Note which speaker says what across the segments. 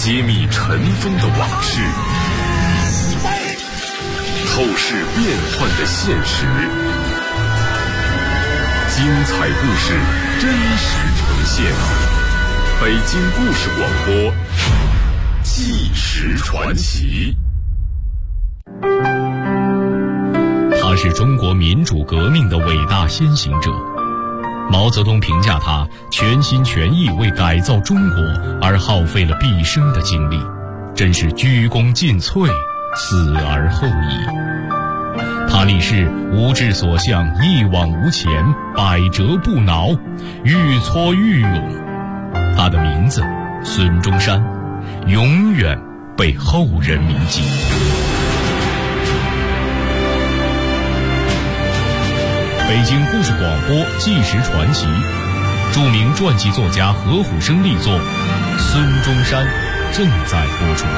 Speaker 1: 揭秘尘封的往事，透视变幻的现实，精彩故事真实呈现。北京故事广播，纪实传奇。
Speaker 2: 他是中国民主革命的伟大先行者。毛泽东评价他全心全意为改造中国而耗费了毕生的精力，真是鞠躬尽瘁，死而后已。他立誓无志所向，一往无前，百折不挠，愈挫愈勇。他的名字孙中山，永远被后人铭记。北京故事广播纪实传奇，著名传记作家何虎生力作《孙中山》正在播出。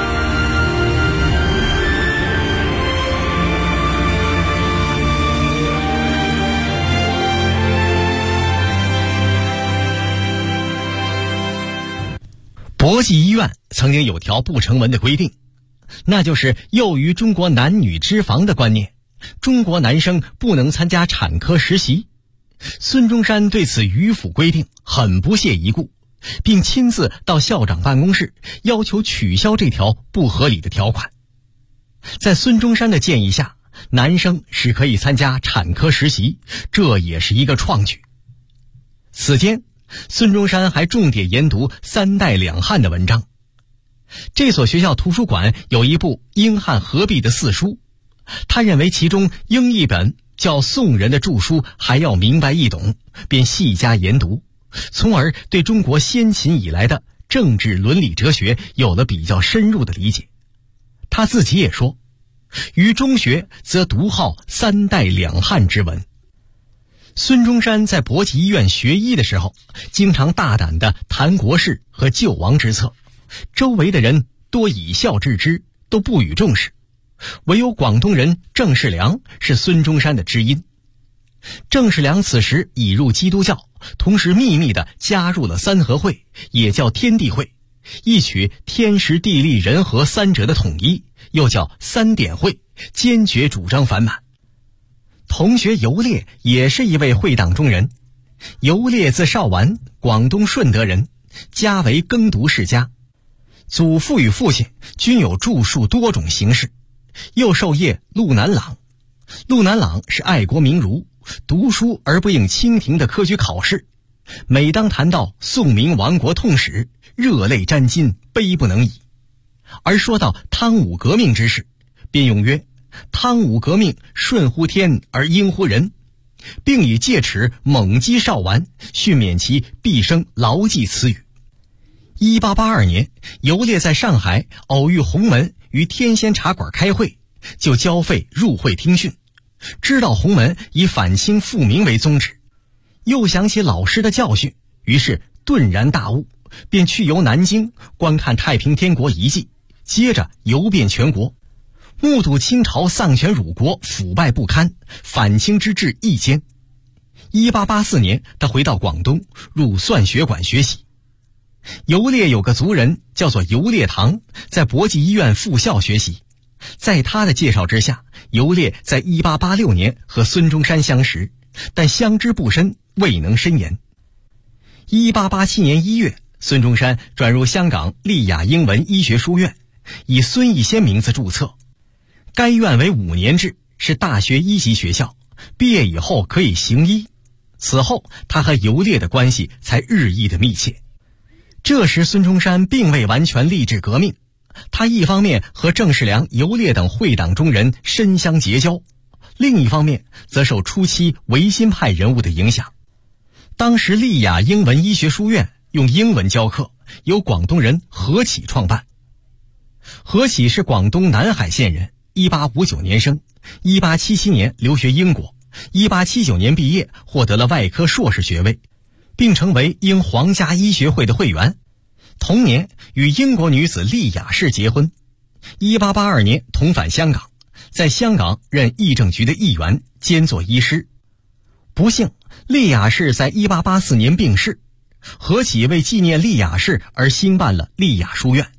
Speaker 3: 博济医院曾经有条不成文的规定，那就是囿于中国男女之防的观念，中国男生不能参加产科实习。孙中山对此迂腐规定很不屑一顾，并亲自到校长办公室要求取消这条不合理的条款。在孙中山的建议下，男生是可以参加产科实习，这也是一个创举。此间，孙中山还重点研读三代两汉的文章。这所学校图书馆有一部英汉合璧的四书，他认为其中英译本较宋人的著书还要明白易懂，便细加研读，从而对中国先秦以来的政治伦理哲学有了比较深入的理解。他自己也说，于中学则独好三代两汉之文。孙中山在博济医院学医的时候，经常大胆地谈国事和救亡之策，周围的人多以笑置之，都不予重视。唯有广东人郑世良是孙中山的知音。郑世良此时已入基督教，同时秘密地加入了三合会，也叫天地会，一取天时地利人和三者的统一，又叫三点会，坚决主张反满。同学游烈也是一位会党中人。游烈字少完，广东顺德人，家为耕读世家，祖父与父亲均有著述多种形式，又授业陆南朗。陆南朗是爱国名儒，读书而不应清廷的科举考试，每当谈到宋明亡国痛史，热泪沾襟，悲不能已。而说到汤武革命之事，便用曰：汤武革命顺乎天而应乎人，并以戒尺猛击少完，训勉其毕生牢记此语。1882年，游烈在上海偶遇洪门于天仙茶馆开会，就交费入会听训。知道洪门以反清复明为宗旨，又想起老师的教训，于是顿然大悟，便去游南京观看太平天国遗迹，接着游遍全国，目睹清朝丧权辱国，腐败不堪，反清之治一坚。1884年，他回到广东，入算学馆学习。游烈有个族人叫做游烈堂，在博济医院附校学习。在他的介绍之下，游烈在1886年和孙中山相识，但相知不深，未能深言。1887年1月，孙中山转入香港丽雅英文医学书院，以孙逸仙名字注册。该院为5年制，是大学一级学校，毕业以后可以行医。此后，他和游烈的关系才日益的密切。这时孙中山并未完全立志革命，他一方面和郑世良、游烈等会党中人深相结交，另一方面则受初期维新派人物的影响。当时丽雅英文医学书院用英文教课，由广东人何启创办。何启是广东南海县人，1859年生，1877年留学英国，1879年毕业，获得了外科硕士学位，并成为英皇家医学会的会员。同年与英国女子丽雅士结婚。1882年同返香港，在香港任议政局的议员，兼做医师。不幸，丽雅士在1884年病逝，何启为纪念丽雅士而兴办了丽雅书院。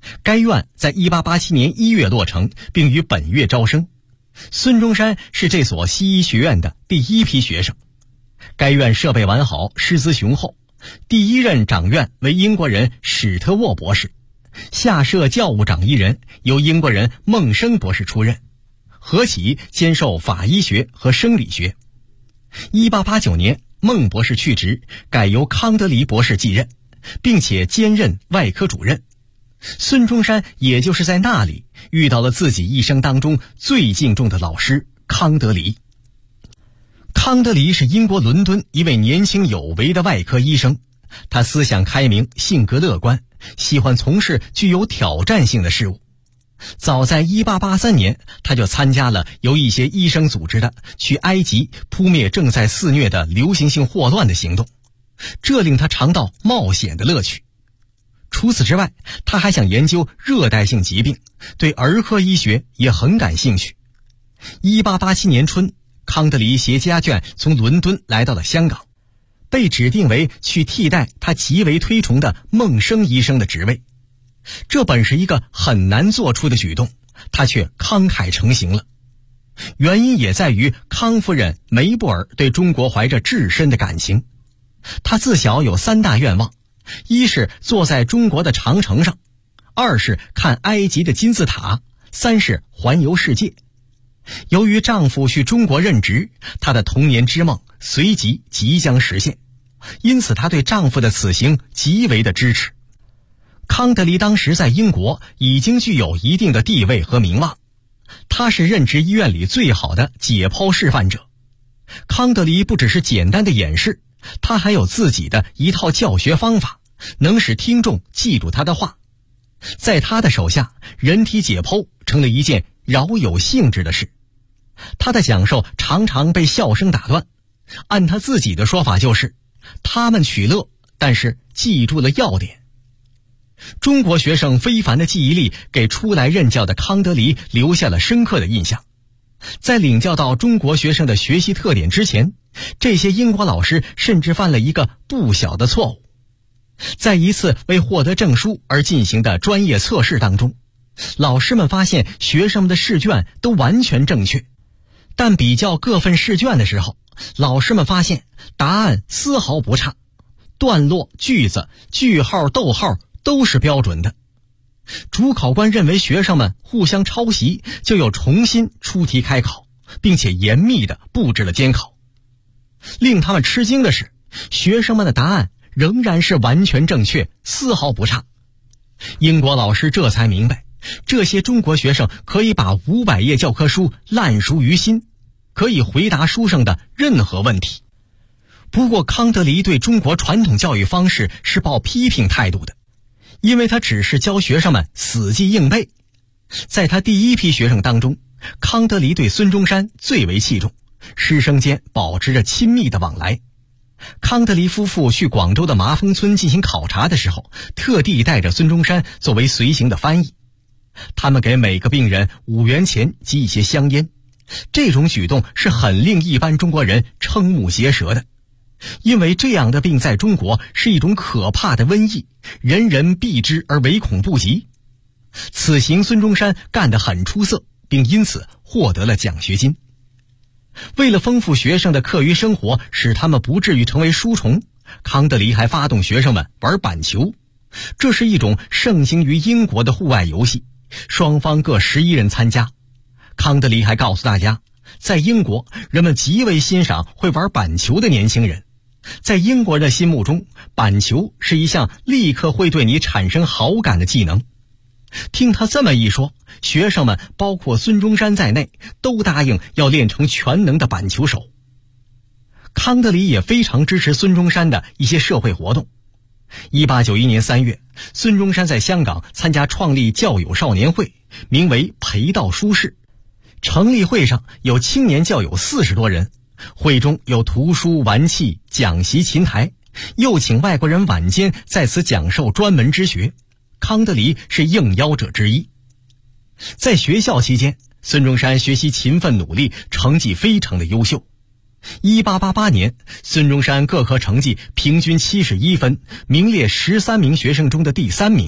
Speaker 3: 该院在1887年1月落成，并于本月招生。孙中山是这所西医学院的第一批学生。该院设备完好，师资雄厚。第一任长院为英国人史特沃博士，下设教务长1人，由英国人孟生博士出任，何启兼受法医学和生理学。1889年，孟博士去职，改由康德黎博士继任，并且兼任外科主任。孙中山也就是在那里遇到了自己一生当中最敬重的老师康德黎。康德黎是英国伦敦一位年轻有为的外科医生，他思想开明，性格乐观，喜欢从事具有挑战性的事物。早在1883年，他就参加了由一些医生组织的去埃及扑灭正在肆虐的流行性霍乱的行动，这令他尝到冒险的乐趣。除此之外，他还想研究热带性疾病，对儿科医学也很感兴趣。1887年春，康德黎携家眷从伦敦来到了香港，被指定为去替代他极为推崇的孟生医生的职位。这本是一个很难做出的举动，他却慷慨成行了。原因也在于康夫人梅布尔对中国怀着至深的感情。他自小有3大愿望，一是坐在中国的长城上，2是看埃及的金字塔，3是环游世界。由于丈夫去中国任职，她的童年之梦随即即将实现，因此她对丈夫的此行极为的支持。康德黎当时在英国已经具有一定的地位和名望，他是任职医院里最好的解剖示范者。康德黎不只是简单的演示，他还有自己的一套教学方法，能使听众记住他的话。在他的手下，人体解剖成了一件饶有兴致的事。他的讲授常常被笑声打断，按他自己的说法就是他们取乐，但是记住了要点。中国学生非凡的记忆力给初来任教的康德黎留下了深刻的印象。在领教到中国学生的学习特点之前，这些英国老师甚至犯了一个不小的错误。在一次为获得证书而进行的专业测试当中，老师们发现学生们的试卷都完全正确，但比较各份试卷的时候，老师们发现答案丝毫不差，段落、句子、句号、逗号都是标准的。主考官认为学生们互相抄袭，就又重新出题开考，并且严密地布置了监考。令他们吃惊的是，学生们的答案仍然是完全正确，丝毫不差。英国老师这才明白，这些中国学生可以把500页教科书烂熟于心，可以回答书上的任何问题。不过康德黎对中国传统教育方式是抱批评态度的，因为他只是教学生们死记硬背。在他第一批学生当中，康德黎对孙中山最为器重，师生间保持着亲密的往来。康德黎夫妇去广州的麻风村进行考察的时候，特地带着孙中山作为随行的翻译。他们给每个病人5元钱及一些香烟，这种举动是很令一般中国人瞠目结舌的，因为这样的病在中国是一种可怕的瘟疫，人人避之而唯恐不及。此行孙中山干得很出色，并因此获得了奖学金。为了丰富学生的课余生活，使他们不至于成为书虫，康德黎还发动学生们玩板球。这是一种盛行于英国的户外游戏，双方各11人参加。康德黎还告诉大家，在英国人们极为欣赏会玩板球的年轻人，在英国人的心目中，板球是一项立刻会对你产生好感的技能。听他这么一说，学生们包括孙中山在内都答应要练成全能的板球手。康德黎也非常支持孙中山的一些社会活动。1891年3月，孙中山在香港参加创立教友少年会，名为培道书室。成立会上有青年教友40多人，会中有图书、玩器、讲席、琴台，又请外国人晚间在此讲授专门之学。康德黎是应邀者之一。在学校期间，孙中山学习勤奋努力，成绩非常的优秀。1888年，孙中山各科成绩平均71分，名列13名学生中的第3名。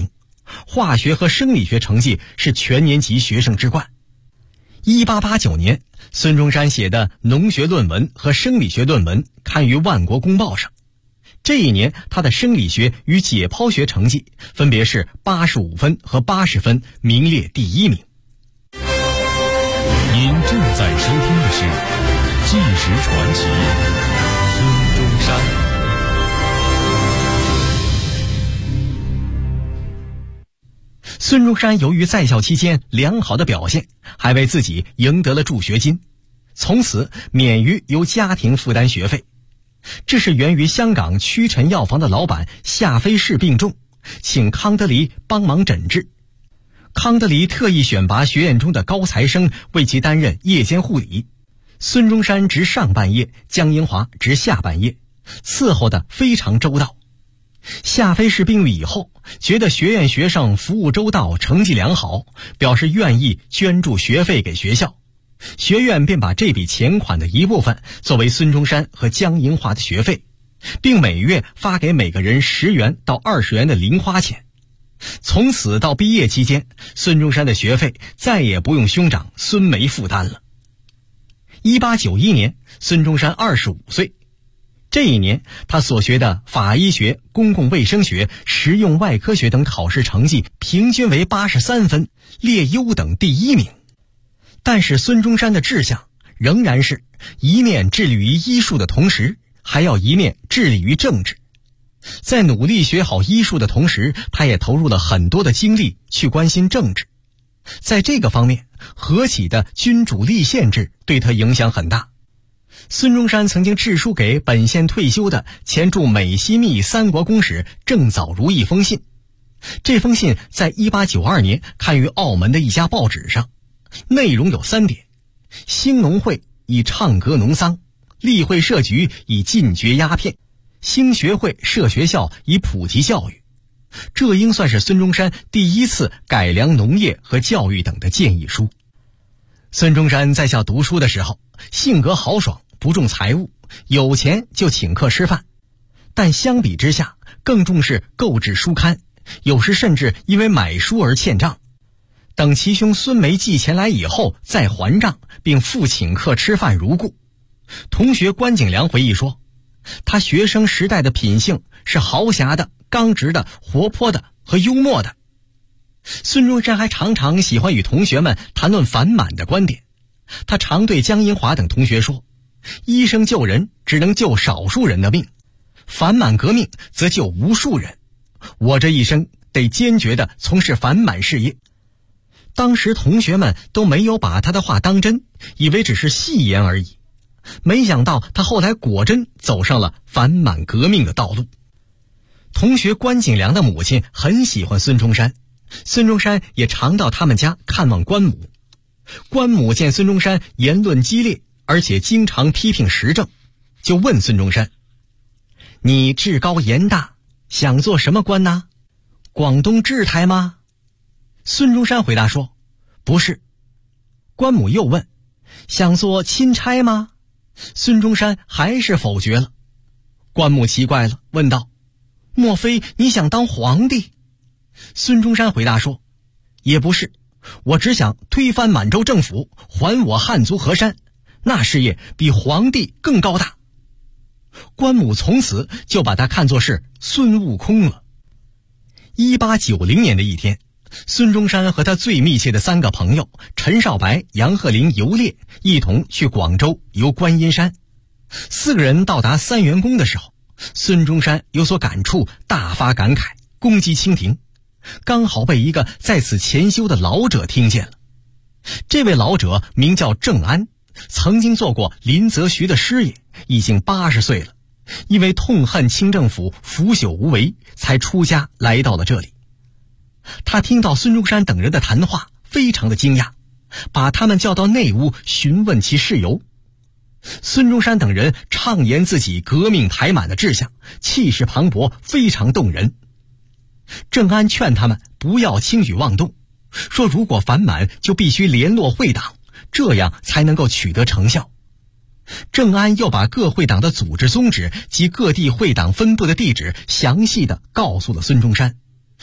Speaker 3: 化学和生理学成绩是全年级学生之冠。1889年，孙中山写的农学论文和生理学论文刊于《万国公报》上。这一年，他的生理学与解剖学成绩分别是85分和80分，名列第1名。
Speaker 2: 您正在收听的是《纪实传奇》，孙中山。
Speaker 3: 孙中山由于在校期间良好的表现，还为自己赢得了助学金，从此免于由家庭负担学费。这是源于香港屈臣药房的老板夏飞氏病重，请康德黎帮忙诊治。康德黎特意选拔学院中的高材生为其担任夜间护理，孙中山值上半夜，江英华值下半夜，伺候得非常周到。夏飞氏病愈以后，觉得学院学生服务周到，成绩良好，表示愿意捐助学费给学校。学院便把这笔钱款的一部分作为孙中山和江银华的学费，并每月发给每个人10元到20元的零花钱。从此到毕业期间，孙中山的学费再也不用兄长孙梅负担了。1891年，孙中山25岁。这一年，他所学的法医学、公共卫生学、实用外科学等考试成绩平均为83分，列优等第1名。但是孙中山的志向仍然是一面致力于医术的同时，还要一面致力于政治。在努力学好医术的同时，他也投入了很多的精力去关心政治。在这个方面，何启的君主立宪制对他影响很大。孙中山曾经致书给本县退休的前驻美西密三国公使郑藻如一封信，这封信在1892年刊于澳门的一家报纸上，内容有3点：兴农会以倡革农桑，立会设局以禁绝鸦片，兴学会设学校以普及教育。这应算是孙中山第一次改良农业和教育等的建议书。孙中山在校读书的时候，性格豪爽，不重财物，有钱就请客吃饭，但相比之下更重视购置书刊，有时甚至因为买书而欠账。等其兄孙梅寄钱来以后再还账，并复请客吃饭如故。同学关景良回忆说，他学生时代的品性是豪侠的、刚直的、活泼的和幽默的。孙中山还常常喜欢与同学们谈论反满的观点。他常对江银华等同学说，医生救人只能救少数人的命，反满革命则救无数人。我这一生得坚决地从事反满事业。当时同学们都没有把他的话当真，以为只是戏言而已。没想到他后来果真走上了反满革命的道路。同学关景良的母亲很喜欢孙中山，孙中山也常到他们家看望关母。关母见孙中山言论激烈，而且经常批评时政，就问孙中山，你志高言大，想做什么官呢？广东制台吗？孙中山回答说，不是。关母又问，想做钦差吗？孙中山还是否决了。关母奇怪了，问道，莫非你想当皇帝？孙中山回答说，也不是，我只想推翻满洲政府，还我汉族河山，那事业比皇帝更高大。关母从此就把他看作是孙悟空了。1890年的一天，孙中山和他最密切的3个朋友陈少白、杨鹤龄、游烈一同去广州游观音山。4个人到达三元宫的时候，孙中山有所感触，大发感慨，攻击清廷，刚好被一个在此潜修的老者听见了。这位老者名叫郑安，曾经做过林则徐的师爷，已经80岁了，因为痛恨清政府腐朽无为，才出家来到了这里。他听到孙中山等人的谈话，非常的惊讶，把他们叫到内屋询问其事由。孙中山等人畅言自己革命台满的志向，气势磅礴，非常动人。郑安劝他们不要轻举妄动，说如果反满就必须联络会党，这样才能够取得成效。郑安又把各会党的组织宗旨及各地会党分布的地址详细地告诉了孙中山，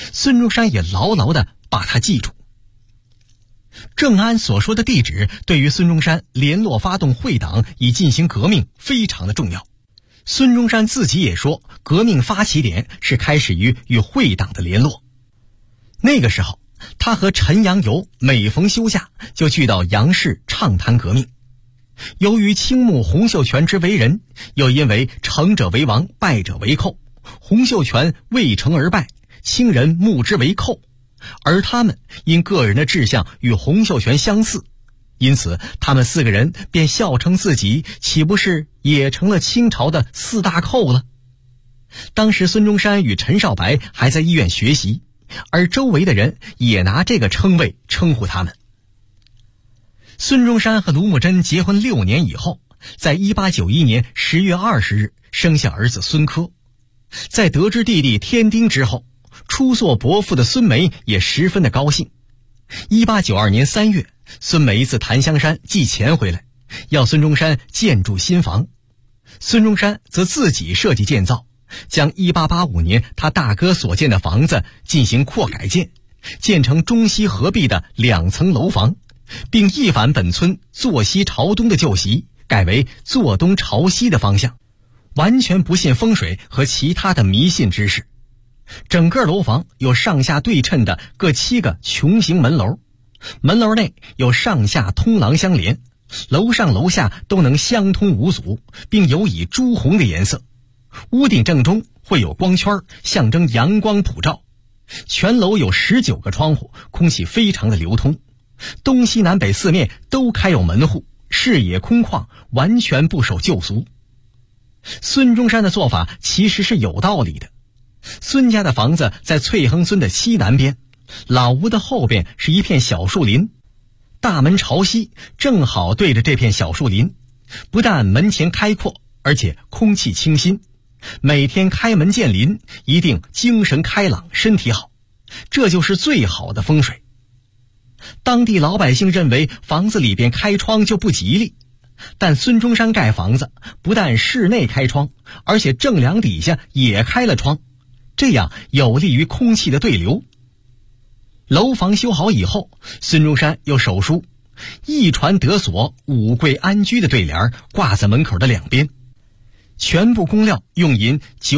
Speaker 3: 孙中山也牢牢地把它记住。郑安所说的地址对于孙中山联络发动会党以进行革命非常的重要。孙中山自己也说，革命发起点是开始于与会党的联络。那个时候，他和陈阳游每逢休假就聚到杨氏畅谈革命。由于倾慕洪秀全之为人，又因为成者为王，败者为寇，洪秀全为成而败，清人慕之为寇，而他们因个人的志向与洪秀全相似，因此他们4个人便笑称自己岂不是也成了清朝的4大寇了。当时孙中山与陈少白还在医院学习，而周围的人也拿这个称谓称呼他们。孙中山和卢慕贞结婚6年以后，在1891年10月20日生下儿子孙科。在得知弟弟添丁之后，出作伯父的孙梅也十分的高兴。1892年3月，孙梅自檀香山寄钱回来，要孙中山建筑新房。孙中山则自己设计建造，将1885年他大哥所建的房子进行扩改建成中西合璧的2层楼房，并一反本村坐西朝东的旧习，改为坐东朝西的方向，完全不信风水和其他的迷信之事。整个楼房有上下对称的各7个穹形门楼，门楼内有上下通廊相连，楼上楼下都能相通无阻，并有以朱红的颜色。屋顶正中会有光圈，象征阳光普照。全楼有19个窗户，空气非常的流通，东西南北4面都开有门户，视野空旷，完全不守旧俗。孙中山的做法其实是有道理的。孙家的房子在翠亨村的西南边，老屋的后边是一片小树林，大门朝西，正好对着这片小树林，不但门前开阔，而且空气清新。每天开门见林，一定精神开朗，身体好，这就是最好的风水。当地老百姓认为房子里边开窗就不吉利，但孙中山盖房子不但室内开窗，而且正梁底下也开了窗，这样有利于空气的对流。楼房修好以后，孙中山又手书“一传得所，五贵安居”的对联挂在门口的2边，全部工料用银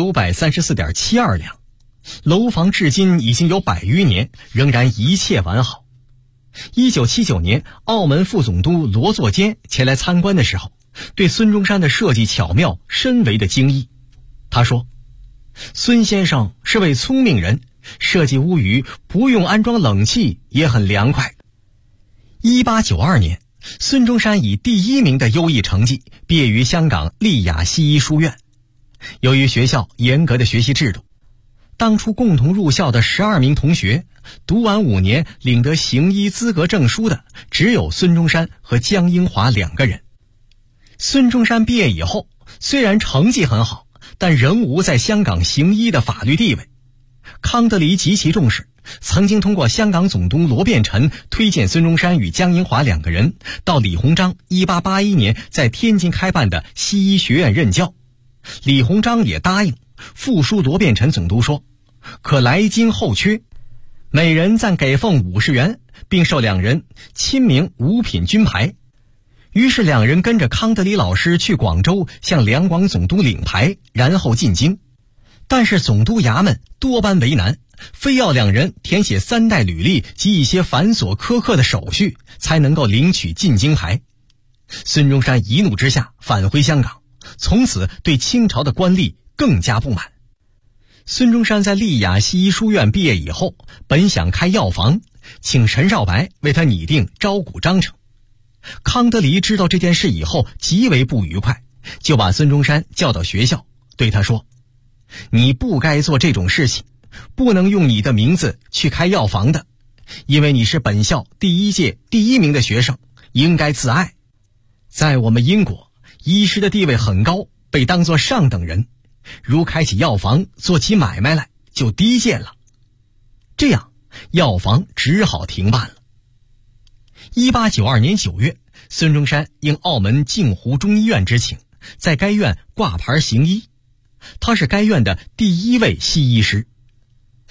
Speaker 3: 934.72两。楼房至今已经有100余年，仍然一切完好。1979年，澳门副总督罗作坚前来参观的时候，对孙中山的设计巧妙深为的惊异。他说，孙先生是位聪明人，设计屋宇不用安装冷气也很凉快。1892年，孙中山以第1名的优异成绩毕业于香港丽雅西医书院。由于学校严格的学习制度，当初共同入校的12名同学，读完5年领得行医资格证书的只有孙中山和江英华2个人。孙中山毕业以后，虽然成绩很好，但仍无在香港行医的法律地位。康德黎极其重视，曾经通过香港总督罗变臣推荐孙中山与江英华2个人到李鸿章1881年在天津开办的西医学院任教。李鸿章也答应，复书罗变臣总督说，可来京候缺，每人暂给俸50元，并授2人亲明5品军牌。于是2人跟着康德黎老师去广州向两广总督领牌，然后进京。但是总督衙门多般为难，非要2人填写3代履历及一些繁琐苛刻的手续，才能够领取进京牌。孙中山一怒之下返回香港，从此对清朝的官吏更加不满。孙中山在丽雅西医书院毕业以后，本想开药房，请陈少白为他拟定招股章程。康德黎知道这件事以后极为不愉快，就把孙中山叫到学校，对他说，你不该做这种事情，不能用你的名字去开药房的，因为你是本校第1届第1名的学生，应该自爱。在我们英国，医师的地位很高，被当作上等人，如开起药房做起买卖来就低贱了。这样药房只好停办了。1892年9月，孙中山应澳门镜湖中医院之请，在该院挂牌行医。他是该院的第1位西医师。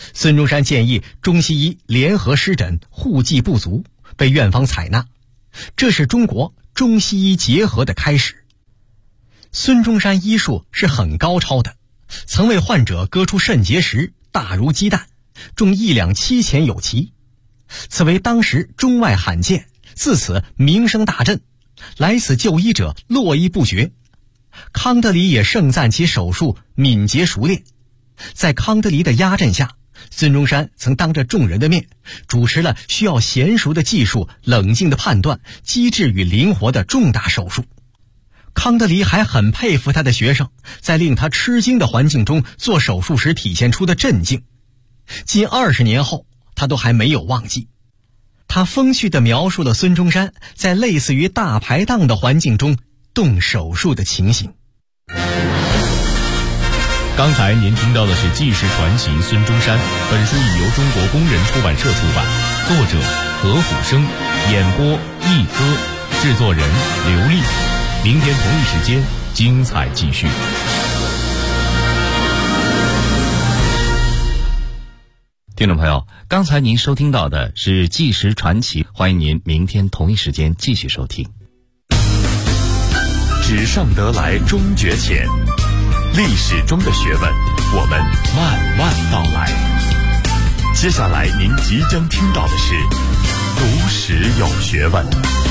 Speaker 3: 孙中山建议中西医联合施诊，互济不足，被院方采纳，这是中国中西医结合的开始。孙中山医术是很高超的，曾为患者割出肾结石，大如鸡蛋，重1两7钱有奇，此为当时中外罕见，自此名声大振，来此就医者络绎不绝。康德黎也盛赞其手术敏捷熟练。在康德黎的压阵下，孙中山曾当着众人的面主持了需要娴熟的技术、冷静的判断、机智与灵活的重大手术。康德黎还很佩服他的学生在令他吃惊的环境中做手术时体现出的镇静，近20年后他都还没有忘记。他风趣地描述了孙中山在类似于大排档的环境中动手术的情形。
Speaker 2: 刚才您听到的是纪实传奇孙中山，本书已由中国工人出版社出版，作者何虎生，演播一哥，制作人刘丽。明天同一时间精彩继续。
Speaker 4: 听众朋友，刚才您收听到的是纪实传奇，欢迎您明天同一时间继续收听。
Speaker 1: 纸上得来终觉浅，历史中的学问，我们慢慢道来。接下来您即将听到的是读史有学问。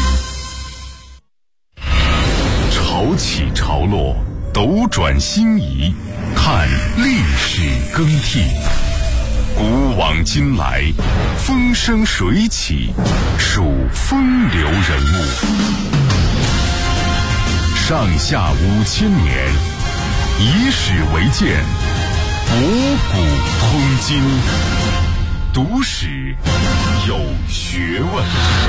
Speaker 1: 潮起潮落，斗转星移，看历史更替。古往今来，风生水起，数风流人物。上下5000年，以史为鉴，博古通今。读史有学问。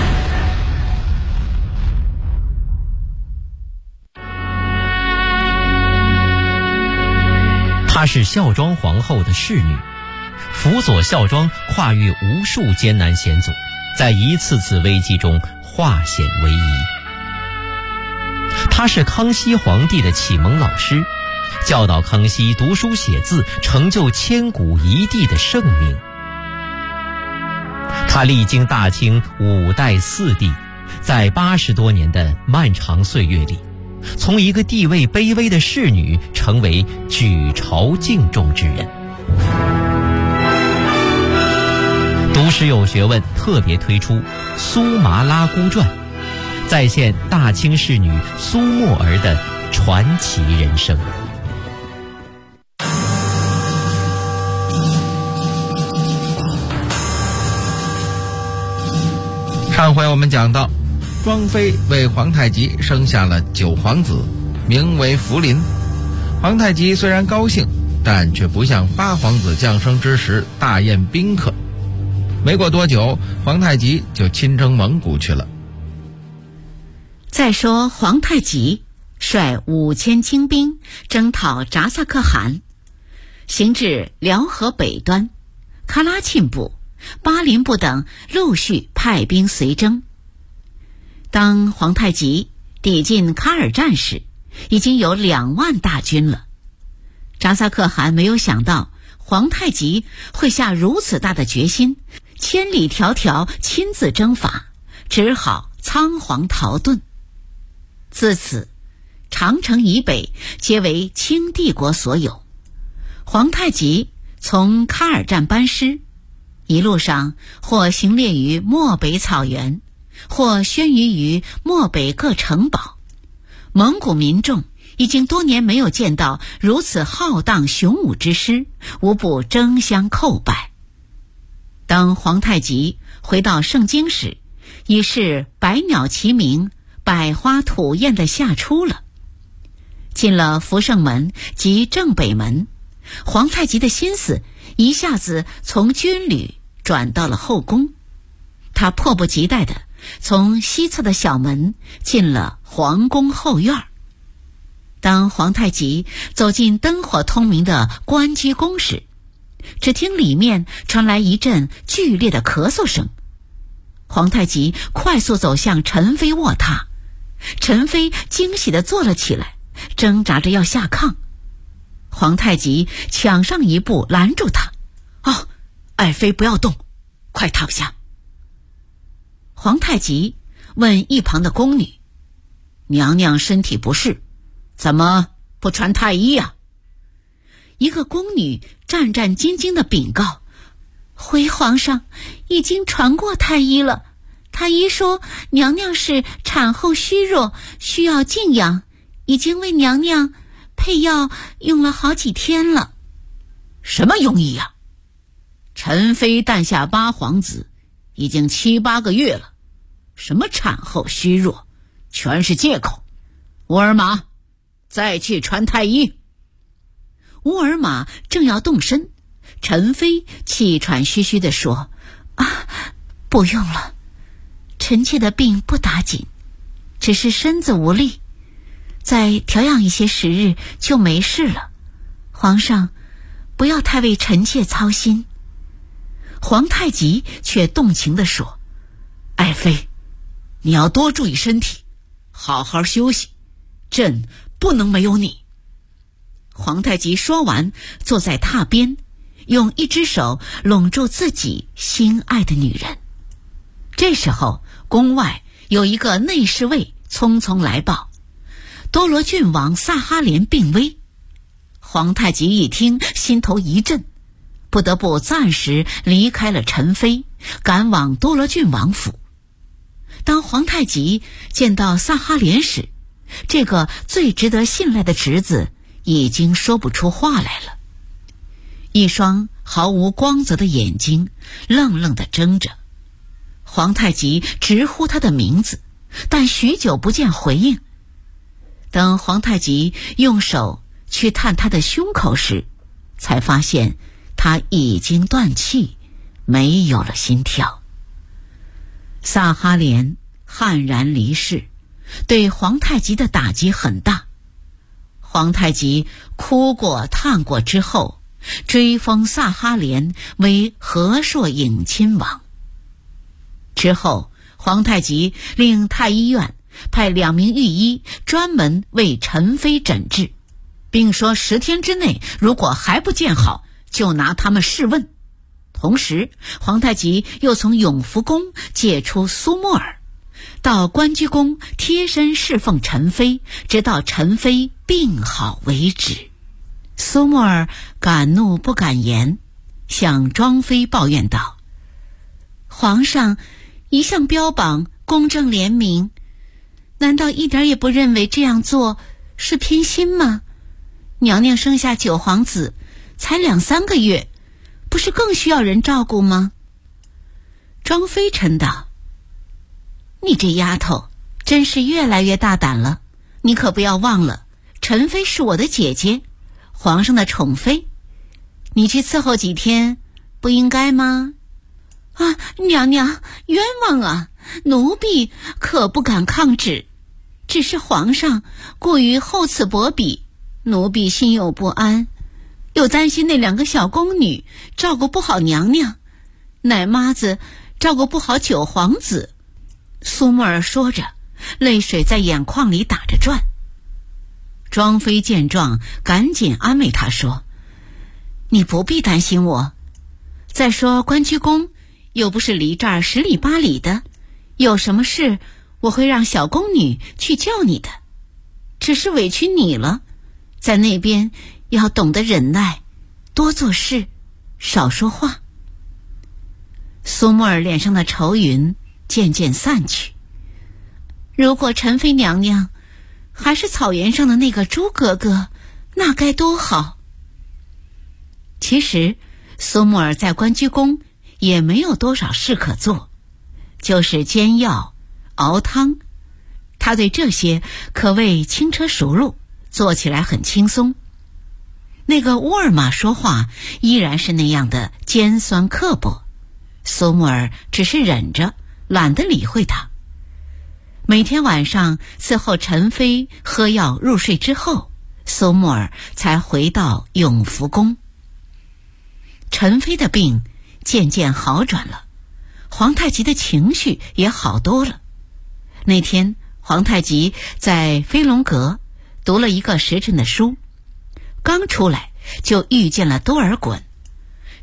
Speaker 5: 她是孝庄皇后的侍女，辅佐孝庄跨越无数艰难险阻，在一次次危机中化险为夷。她是康熙皇帝的启蒙老师，教导康熙读书写字，成就千古一帝的盛名。她历经大清5代4帝，在80多年的漫长岁月里，从一个地位卑微的侍女成为举朝敬重之人。读史有学问特别推出《苏麻拉姑传》，再现大清侍女苏沫儿的传奇人生。
Speaker 6: 上回我们讲到，庄妃为皇太极生下了9皇子，名为福临。皇太极虽然高兴，但却不像8皇子降生之时大宴宾客。没过多久，皇太极就亲征蒙古去了。
Speaker 7: 再说皇太极率5000精兵征讨扎萨可汗，行至辽河北端，喀拉沁部、巴林部等陆续派兵随征。当皇太极抵近喀尔战时，已经有2万大军了。扎萨可汗没有想到皇太极会下如此大的决心，千里迢迢亲自征伐，只好仓皇逃遁。自此，长城以北皆为清帝国所有。皇太极从喀尔战班师，一路上或行猎于漠北草原，或宣于漠北各城堡。蒙古民众已经多年没有见到如此浩荡雄武之师，无不争相叩拜。当皇太极回到盛京时，已是百鸟齐鸣、百花吐艳的夏初了。进了福盛门及正北门，皇太极的心思一下子从军旅转到了后宫。他迫不及待地从西侧的小门进了皇宫后院。当皇太极走进灯火通明的关雎宫时，只听里面传来一阵剧烈的咳嗽声。皇太极快速走向陈妃卧榻，陈妃惊喜地坐了起来，挣扎着要下炕。皇太极抢上一步拦住他： 爱妃不要动，快躺下。皇太极问一旁的宫女，娘娘身体不适，怎么不传太医呀？一个宫女战战兢兢地禀告，回皇上，已经传过太医了，太医说娘娘是产后虚弱，需要静养，已经为娘娘配药用了好几天了。什么庸医呀？陈妃诞下8皇子，已经7、8个月了，什么产后虚弱，全是借口。乌尔玛，再去传太医。乌尔玛正要动身，陈妃气喘吁吁地说，不用了，臣妾的病不打紧，只是身子无力，再调养一些时日就没事了。皇上不要太为臣妾操心。皇太极却动情地说，爱妃，你要多注意身体，好好休息，朕不能没有你。皇太极说完，坐在榻边，用一只手拢住自己心爱的女人。这时候，宫外有一个内侍卫匆匆来报，多罗郡王萨哈连病危。皇太极一听，心头一震，不得不暂时离开了陈妃，赶往多罗郡王府。当皇太极见到萨哈连时，这个最值得信赖的侄子已经说不出话来了，一双毫无光泽的眼睛愣愣地睁着。皇太极直呼他的名字，但许久不见回应。等皇太极用手去探他的胸口时，才发现他已经断气，没有了心跳。萨哈连悍然离世，对皇太极的打击很大。皇太极哭过叹过之后，追封萨哈连为和硕颖亲王。之后，皇太极令太医院派2名御医专门为陈妃诊治，并说10天之内如果还不见好，就拿他们试问。同时，皇太极又从永福宫解出苏沫尔，到关雎宫贴身侍奉陈妃，直到陈妃病好为止。苏沫尔敢怒不敢言，向庄妃抱怨道，皇上一向标榜公正廉明，难道一点也不认为这样做是偏心吗？娘娘生下9皇子，才2、3个月，不是更需要人照顾吗？庄妃嗔道，你这丫头真是越来越大胆了，你可不要忘了，陈妃是我的姐姐，皇上的宠妃，你去伺候几天不应该吗？娘娘冤枉啊，奴婢可不敢抗旨，只是皇上过于厚此薄彼，奴婢心有不安，又担心那2个小宫女照顾不好娘娘，奶妈子照顾不好9皇子。苏沫尔说着，泪水在眼眶里打着转。庄妃见状，赶紧安慰她说，你不必担心我，再说关雎宫又不是离这儿10里8里的，有什么事我会让小宫女去叫你的，只是委屈你了，在那边要懂得忍耐，多做事，少说话。苏沫尔脸上的愁云渐渐散去。如果陈妃娘娘还是草原上的那个猪哥哥，那该多好。其实苏沫尔在关雎宫也没有多少事可做，就是煎药熬汤，他对这些可谓轻车熟路，做起来很轻松。那个乌尔玛说话依然是那样的尖酸刻薄，苏沫尔只是忍着，懒得理会他。每天晚上伺候陈妃喝药入睡之后，苏沫尔才回到永福宫。陈妃的病渐渐好转了，皇太极的情绪也好多了。那天皇太极在飞龙阁读了一个时辰的书，刚出来就遇见了多尔衮。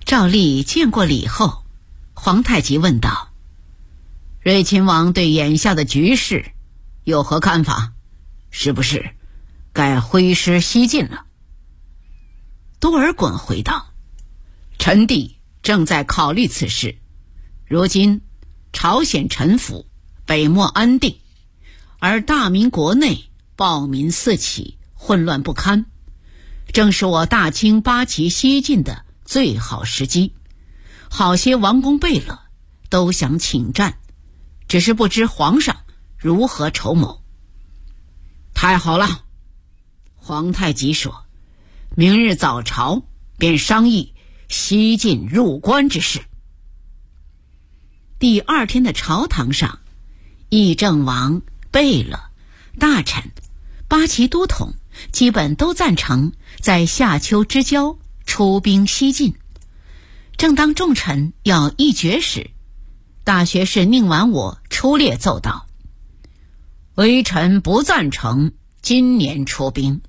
Speaker 7: 照例见过礼后，皇太极问道：瑞亲王对眼下的局势有何看法？是不是该挥师西进了？多尔衮回道：臣弟正在考虑此事。如今朝鲜臣服，北漠安定，而大明国内暴民四起，混乱不堪，正是我大清八旗西进的最好时机。好些王公贝勒都想请战，只是不知皇上如何筹谋。太好了，皇太极说，明日早朝便商议西进入关之事。第二天的朝堂上，议政王、贝勒、大臣、八旗都统基本都赞成在夏秋之交出兵西进。正当众臣要议决时，大学士宁完我出列奏道：微臣不赞成今年出兵。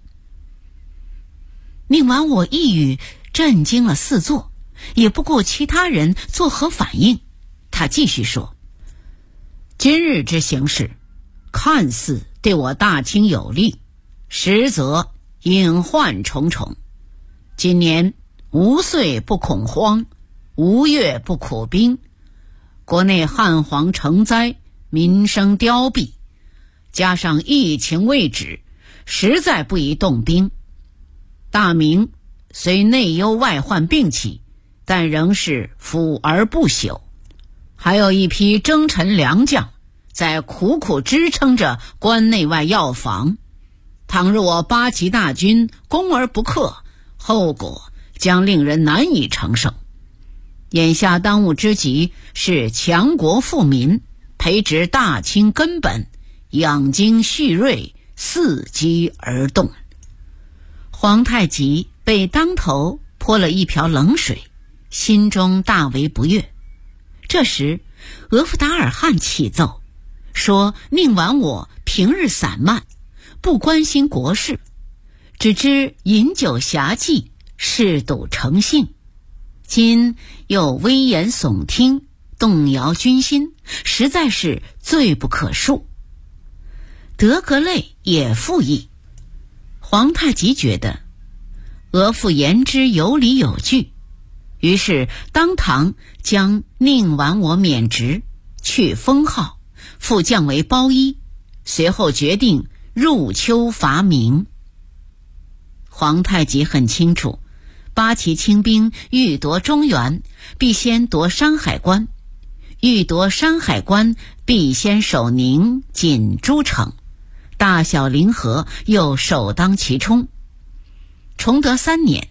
Speaker 7: 宁完我一语震惊了四座，也不顾其他人作何反应。他继续说：今日之形势看似对我大清有利，实则隐患重重。今年无岁不恐慌，无月不苦兵，国内旱蝗成灾，民生凋敝，加上疫情未止，实在不宜动兵。大明虽内忧外患并起，但仍是腐而不朽，还有一批征臣良将在苦苦支撑着关内外要防。倘若我八旗大军攻而不克，后果将令人难以承受。眼下当务之急是强国富民，培植大清根本，养精蓄锐，伺机而动。皇太极被当头泼了一瓢冷水，心中大为不悦。这时额夫达尔汗启奏说，宁完我平日散漫，不关心国事，只知饮酒侠妓，嗜赌成性，今又危言耸听，动摇军心，实在是罪不可恕。德格类也附议。皇太极觉得额父言之有理有据，于是当堂将宁完我免职，去封号，复降为包衣，随后决定入秋伐明。皇太极很清楚，八旗清兵欲夺中原，必先夺山海关，欲夺山海关，必先守宁、锦诸城，大小临河又首当其冲。崇德3年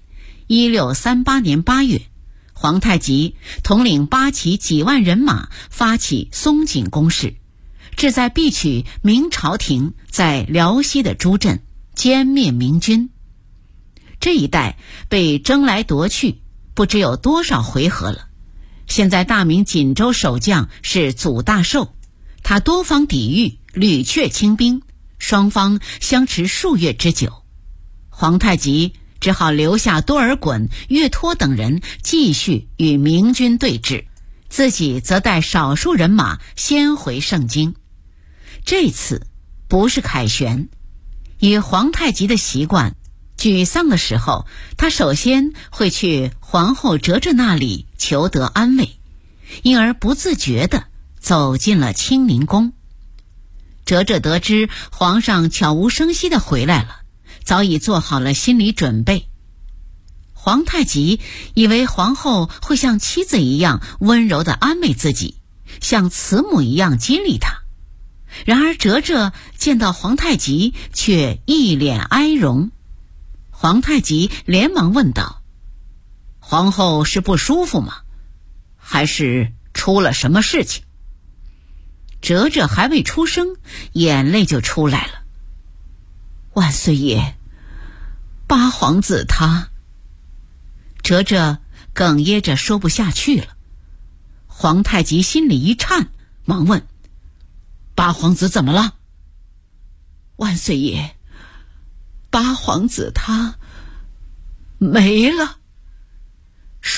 Speaker 7: 1638年8月，皇太极统领八旗几万人马发起松锦攻势，志在必取明朝廷在辽西的诸镇，歼灭明军。这一带被争来夺去，不知有多少回合了。现在大明锦州守将是祖大寿，他多方抵御，屡却清兵，双方相持数月之久。皇太极只好留下多尔衮、岳托等人继续与明军对峙，自己则带少数人马先回盛京。这次不是凯旋，以皇太极的习惯，沮丧的时候，他首先会去皇后哲哲那里求得安慰，因而不自觉地走进了清宁宫。哲哲得知皇上悄无声息地回来了，早已做好了心理准备。皇太极以为皇后会像妻子一样温柔地安慰自己，像慈母一样激励他。然而哲哲见到皇太极却一脸哀容。皇太极连忙问道：皇后是不舒服吗？还是出了什么事情？哲哲还未出声，眼泪就出来了。万岁爷，八皇子他……哲哲哽咽着说不下去了。皇太极心里一颤，忙问：八皇子怎么了？万岁爷，八皇子他没了。说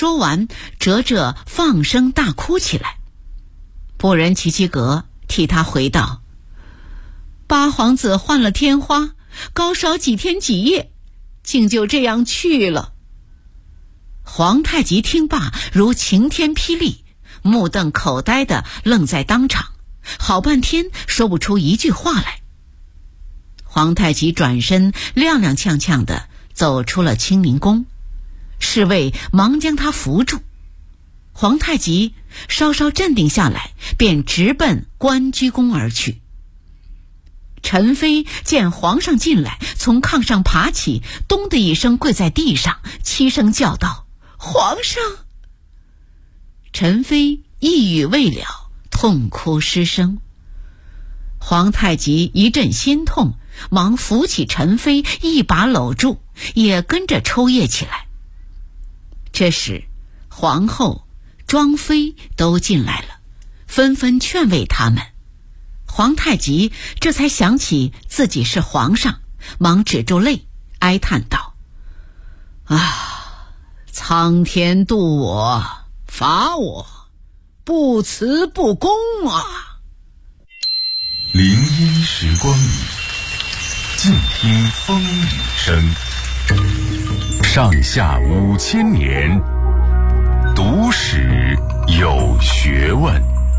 Speaker 7: 说完，哲放声大哭起来。布仁齐齐格替他回道：八皇子换了天花，高烧几天几夜，竟就这样去了。皇太极听罢如晴天霹雳，目瞪口呆地愣在当场，好半天说不出一句话来。皇太极转身踉踉跄跄地走出了清明宫，侍卫忙将他扶住。皇太极稍稍镇定下来，便直奔关雎宫而去。陈妃见皇上进来，从炕上爬起，咚的一声跪在地上，齐声叫道：皇上！陈妃一语未了，痛哭失声。皇太极一阵心痛，忙扶起陈妃，一把搂住，也跟着抽噎起来。这时皇后、庄妃都进来了，纷纷劝慰他们。皇太极这才想起自己是皇上，忙止住泪，哀叹道：苍天渡我，罚我，不辞不公啊！
Speaker 1: 林荫时光里，静听风雨声。上下5000年，读史有学问。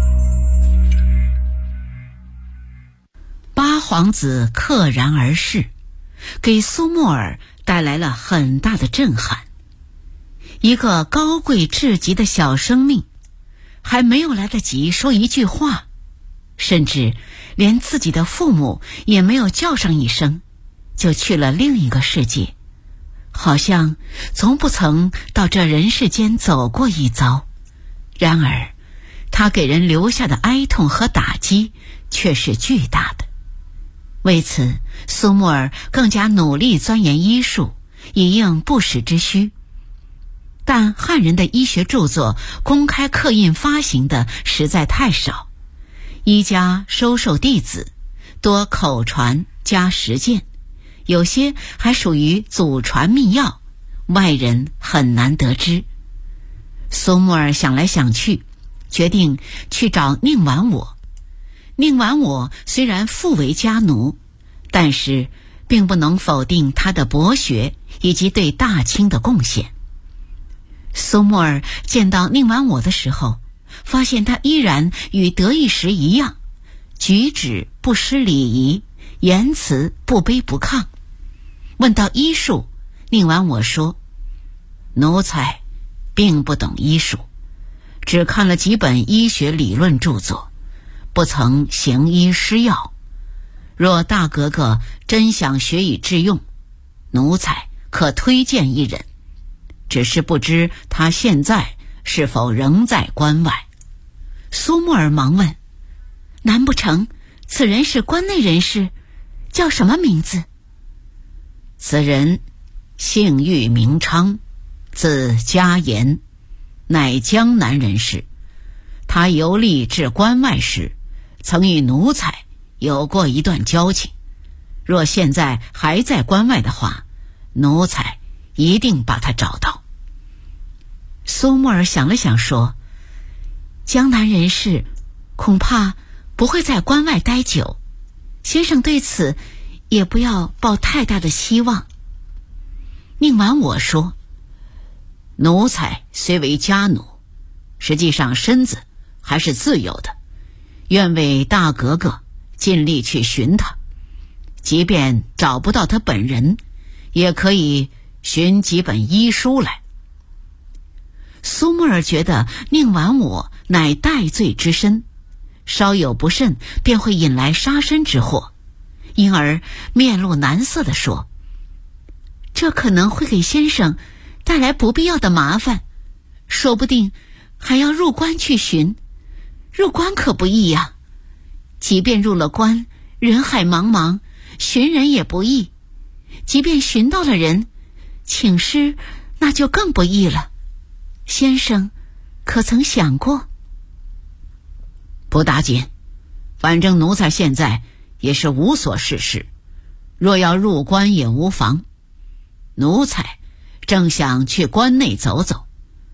Speaker 7: 八皇子溘然而逝，给苏沫儿带来了很大的震撼。一个高贵至极的小生命，还没有来得及说一句话，甚至连自己的父母也没有叫上一声，就去了另一个世界，好像从不曾到这人世间走过一遭。然而他给人留下的哀痛和打击却是巨大的。为此，苏沫儿更加努力钻研医术，以应不时之需。但汉人的医学著作公开刻印发行的实在太少，医家收受弟子，多口传加实践，有些还属于祖传秘药，外人很难得知。苏沫儿想来想去，决定去找宁完我。宁完我虽然父为家奴，但是并不能否定他的博学以及对大清的贡献。苏沫儿见到宁完我的时候，发现他依然与得意时一样，举止不失礼仪，言辞不卑不亢。问到医术，宁完我说：奴才并不懂医术，只看了几本医学理论著作，不曾行医施药。若大格格真想学以致用，奴才可推荐一人，只是不知他现在是否仍在关外。苏沫儿忙问：难不成此人是关内人士，叫什么名字？此人姓郁名昌，字嘉言，乃江南人士。他游历至关外时，曾与奴才有过一段交情，若现在还在关外的话，奴才一定把他找到。苏沫儿想了想说：江南人士恐怕不会在关外待久，先生对此也不要抱太大的希望。宁完我说：奴才虽为家奴，实际上身子还是自由的，愿为大格格尽力去寻他，即便找不到他本人，也可以寻几本医书来。苏沫儿觉得宁完我乃戴罪之身，稍有不慎便会引来杀身之祸，因而面露难色地说：这可能会给先生带来不必要的麻烦，说不定还要入关去寻。入关可不易呀，即便入了关，人海茫茫，寻人也不易，即便寻到了人，请示那就更不易了。先生可曾想过？不打紧，反正奴才现在也是无所事事，若要入关也无妨。奴才正想去关内走走，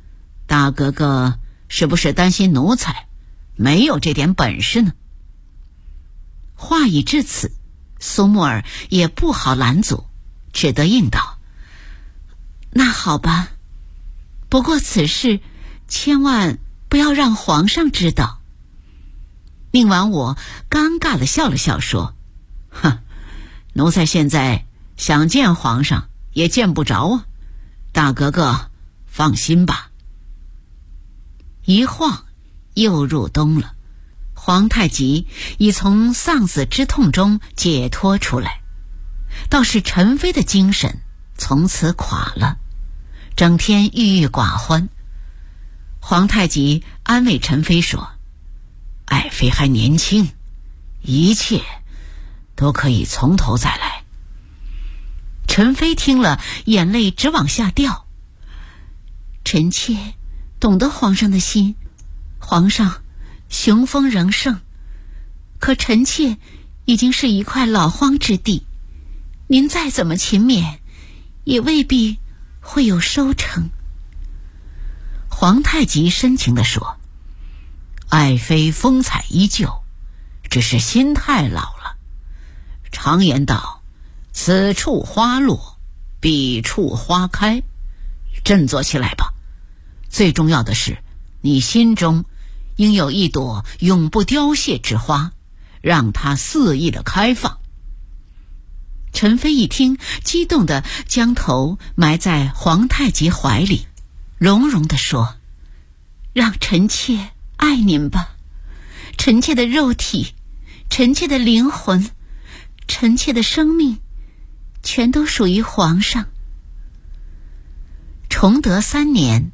Speaker 7: 大格格是不是担心奴才没有这点本事呢？话已至此，苏木尔也不好拦阻，只得应道：那好吧，不过此事千万不要让皇上知道。宁王我尴尬地笑了笑说：哼，奴才现在想见皇上也见不着啊，大格格放心吧。一晃又入冬了，皇太极已从丧子之痛中解脱出来，倒是陈妃的精神从此垮了，整天郁郁寡欢。皇太极安慰陈妃说：爱妃还年轻，一切都可以从头再来。陈妃听了，眼泪直往下掉。臣妾懂得皇上的心，皇上雄风仍盛，可臣妾已经是一块老荒之地，您再怎么勤勉，也未必会有收成。皇太极深情地说：爱妃风采依旧，只是心太老了。常言道，此处花落，彼处花开，振作起来吧。最重要的是，你心中应有一朵永不凋谢之花，让它肆意的开放。陈妃一听，激动地将头埋在皇太极怀里，融融地说：让臣妾爱您吧，臣妾的肉体，臣妾的灵魂，臣妾的生命，全都属于皇上。崇德3年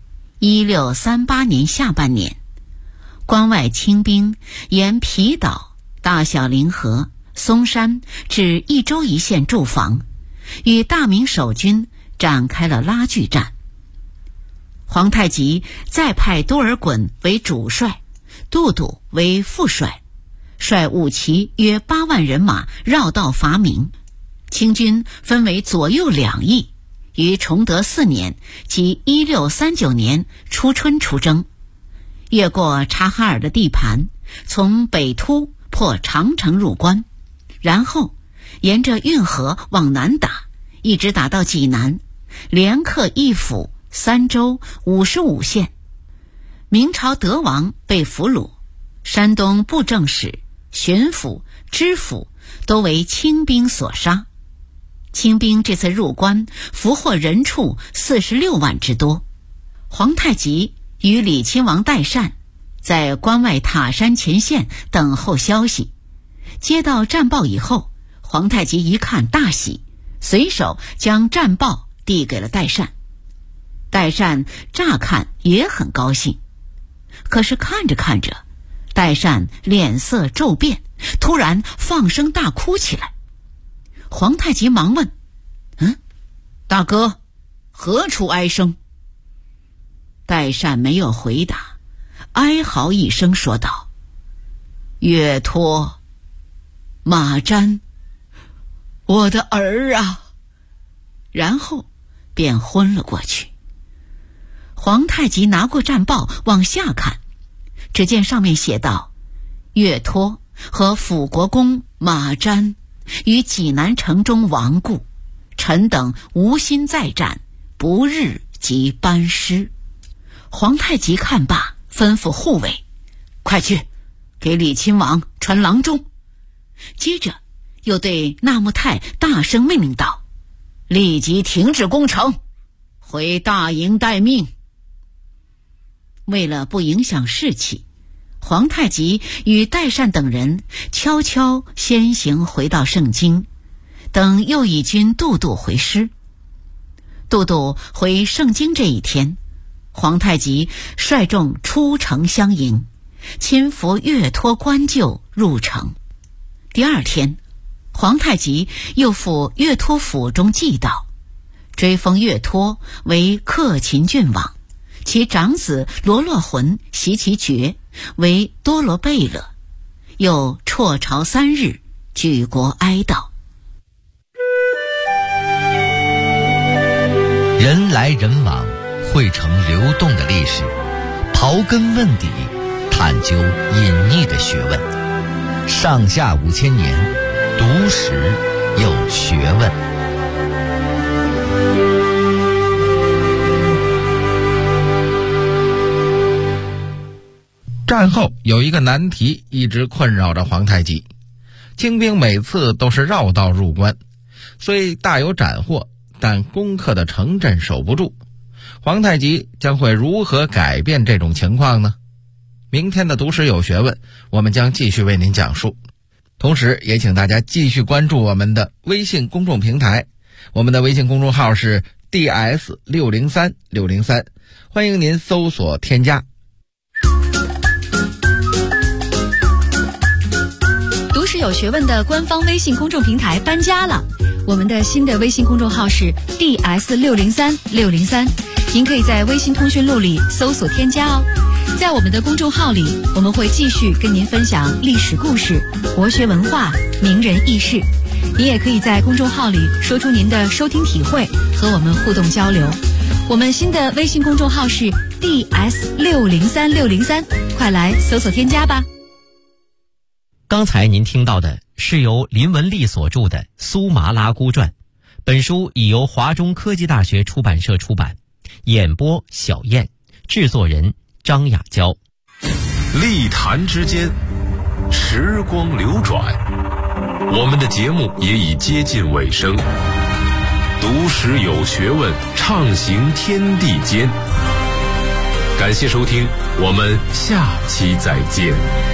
Speaker 7: 1638年下半年，关外清兵沿皮岛、大小凌河、松山至益州一线驻防，与大明守军展开了拉锯战。皇太极再派多尔衮为主帅，都督为副帅，率武骑约8万人马绕道伐明。清军分为左右2翼，于崇德4年即1639年初春出征，越过察哈尔的地盘，从北突破长城入关，然后沿着运河往南打，一直打到济南，连克一府、3州、55县。明朝德王被俘虏，山东布政使、巡抚、知府都为清兵所杀。清兵这次入关，俘获人畜46万之多。皇太极与李亲王代善在关外塔山前线等候消息，接到战报以后，皇太极一看大喜，随手将战报递给了代善。代善乍看也很高兴，可是看着看着，代善脸色骤变，突然放声大哭起来。皇太极忙问：大哥，何处哀声？代善没有回答，哀嚎一声说道：岳托，马瞻，我的儿啊！然后便昏了过去。皇太极拿过战报往下看，只见上面写道：岳托和辅国公马瞻于济南城中亡故，臣等无心再战，不日即班师。皇太极看罢，吩咐护卫：快去给李亲王传郎中。接着又对纳木泰大声命令道：立即停止攻城，回大营待命。为了不影响士气，皇太极与代善等人悄悄先行回到盛京，等右翼军都督回师。都督回盛京这一天，皇太极率众出城相迎，亲扶岳托官柩入城。第二天，皇太极又赴岳托府中祭悼，追封岳托为克勤郡王，其长子罗洛浑袭其爵为多罗贝勒，又辍朝3日，举国哀悼。
Speaker 8: 人来人往，汇成流动的历史。
Speaker 5: 刨根问底，探究隐匿的学问。上下5000年，读史有学问。
Speaker 6: 战后有一个难题一直困扰着皇太极，清兵每次都是绕道入关，虽大有斩获，但攻克的城镇守不住。皇太极将会如何改变这种情况呢？明天的读史有学问，我们将继续为您讲述。同时也请大家继续关注我们的微信公众平台，我们的微信公众号是 DS603603，欢迎您搜索添加。
Speaker 8: 读史有学问的官方微信公众平台搬家了，我们的新的微信公众号是 DS603603，您可以在微信通讯录里搜索添加哦。在我们的公众号里，我们会继续跟您分享历史故事、国学文化、名人轶事。您也可以在公众号里说出您的收听体会，和我们互动交流。我们新的微信公众号是 DS603603，快来搜索添加吧。
Speaker 5: 刚才您听到的是由林文丽所著的《苏麻拉姑传》，本书已由华中科技大学出版社出版，演播小燕，制作人张雅娇。
Speaker 1: 历坛之间，时光流转，我们的节目也已接近尾声。读史有学问，畅行天地间。感谢收听，我们下期再见。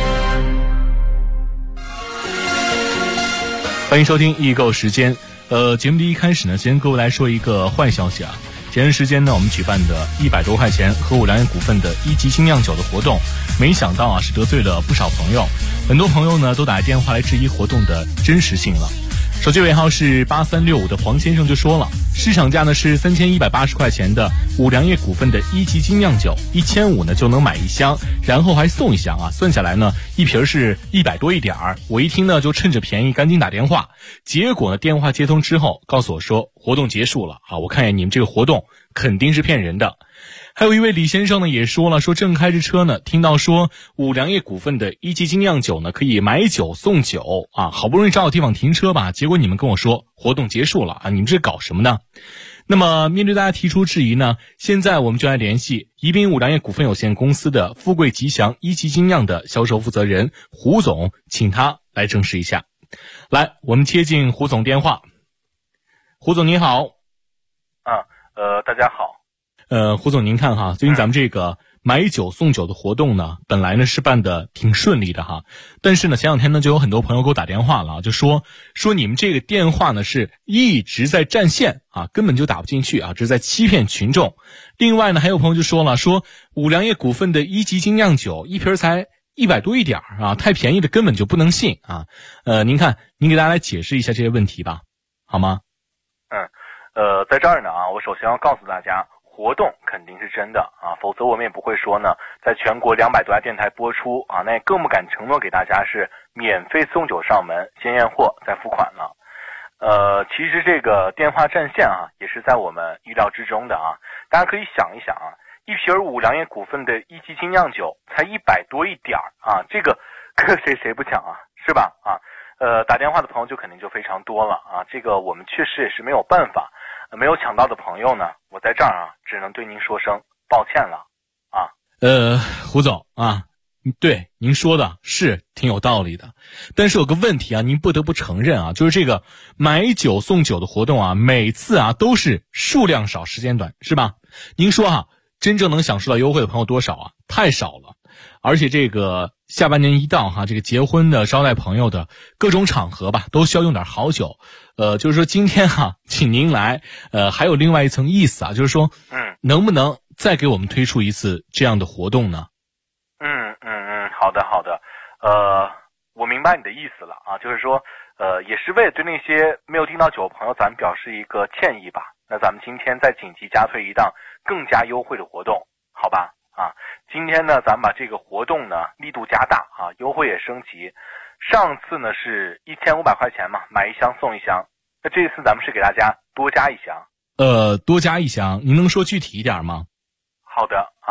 Speaker 9: 欢迎收听易购时间。节目的一开始呢，先跟各位来说一个坏消息啊。前段时间呢，我们举办的100多块钱和五粮液股份的1级精酿酒的活动，没想到啊是得罪了不少朋友，很多朋友呢都打电话来质疑活动的真实性了。手机尾号是8365的黄先生就说了，市场价呢是3180块钱的五粮液股份的1级精酿酒，1500呢就能买1箱，然后还送1箱啊，算下来呢一瓶是100多一点儿。我一听呢就趁着便宜赶紧打电话，结果呢电话接通之后告诉我说活动结束了啊，我看见你们这个活动肯定是骗人的。还有一位李先生呢也说了，说正开着车呢，听到说五粮液股份的1级精酿酒呢可以买酒送酒啊，好不容易找到地方停车吧，结果你们跟我说活动结束了啊，你们这搞什么呢？那么面对大家提出质疑呢，现在我们就来联系宜宾五粮液股份有限公司的富贵吉祥1级精酿的销售负责人胡总，请他来证实一下。来，我们接进胡总电话。胡总您好。
Speaker 10: 大家好。
Speaker 9: 胡总您看哈，最近咱们这个买酒送酒的活动呢，本来呢是办的挺顺利的哈，但是呢前两天呢就有很多朋友给我打电话了，就说你们这个电话呢是一直在占线啊，根本就打不进去啊，这是在欺骗群众。另外呢还有朋友就说了，说五粮液股份的1级精酿酒一瓶才100多一点啊，太便宜的根本就不能信啊。您看您给大家来解释一下这些问题吧，好吗？
Speaker 10: 在这儿呢啊，我首先要告诉大家，活动肯定是真的啊，否则我们也不会说呢，在全国200多家电台播出啊，那也更不敢承诺给大家是免费送酒上门，先验货再付款了。其实这个电话占线啊，也是在我们意料之中的啊。大家可以想一想啊，一瓶五粮液股份的1级精酿酒才100多一点啊，这个谁不抢啊，是吧？啊，打电话的朋友就肯定就非常多了啊，这个我们确实也是没有办法。没有抢到的朋友呢，我在这儿啊，只能对您说声抱歉了啊。
Speaker 9: 胡总啊，对您说的是挺有道理的，但是有个问题啊，您不得不承认啊，就是这个买酒送酒的活动啊，每次啊都是数量少时间短，是吧？您说啊，真正能享受到优惠的朋友多少啊？太少了。而且这个下半年一到哈，这个结婚的、招待朋友的各种场合吧，都需要用点好酒。就是说今天哈，请您来，还有另外一层意思啊，就是说，能不能再给我们推出一次这样的活动呢？
Speaker 10: 好的，我明白你的意思了啊，就是说，也是为了对那些没有订到酒的朋友，咱们表示一个歉意吧。那咱们今天再紧急加推一档更加优惠的活动，好吧？啊，今天呢，咱们把这个活动呢力度加大啊，优惠也升级。上次呢是1500块钱嘛，买1箱送1箱。那这次咱们是给大家多加1箱。
Speaker 9: 多加1箱，您能说具体一点吗？
Speaker 10: 好的啊，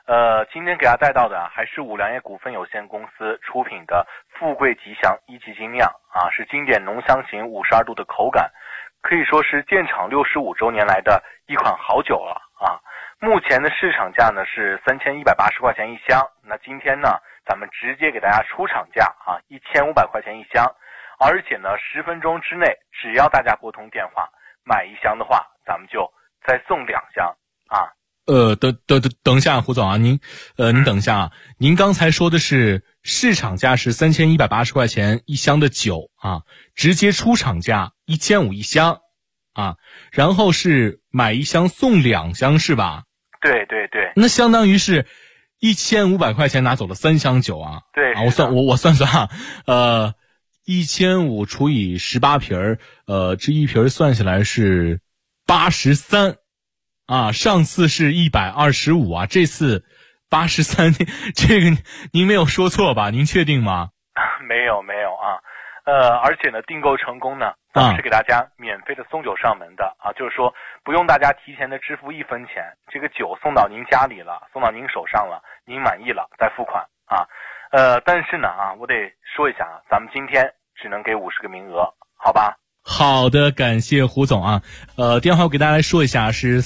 Speaker 10: 今天给大家带到的还是五粮液股份有限公司出品的富贵吉祥一级精酿啊，是经典浓香型52度的口感，可以说是建厂65周年来的一款好酒了啊。目前的市场价呢是3180块钱一箱，那今天呢咱们直接给大家出厂价啊，1500块钱一箱，而且呢10分钟之内，只要大家拨通电话买一箱的话，咱们就再送2箱啊。
Speaker 9: 等一下，胡总啊，您等一下啊，您刚才说的是市场价是3180块钱一箱的酒啊，直接出厂价1500一箱啊，然后是买一箱送2箱是吧？
Speaker 10: 对对对，
Speaker 9: 那相当于是1500块钱拿走了3箱酒啊。
Speaker 10: 对
Speaker 9: 啊，我算啊，1500除以18瓶这一瓶算下来是83。啊，上次是125啊，这次83，这个您没有说错吧？您确定吗？
Speaker 10: 没有啊，而且呢，订购成功呢，咱们是给大家免费的送酒上门的啊，就是说不用大家提前的支付1分钱，这个酒送到您家里了，送到您手上了，您满意了再付款啊。但是呢啊，我得说一下啊，咱们今天只能给50个名额，好吧？
Speaker 9: 好的，感谢胡总啊。电话我给大家来说一下，是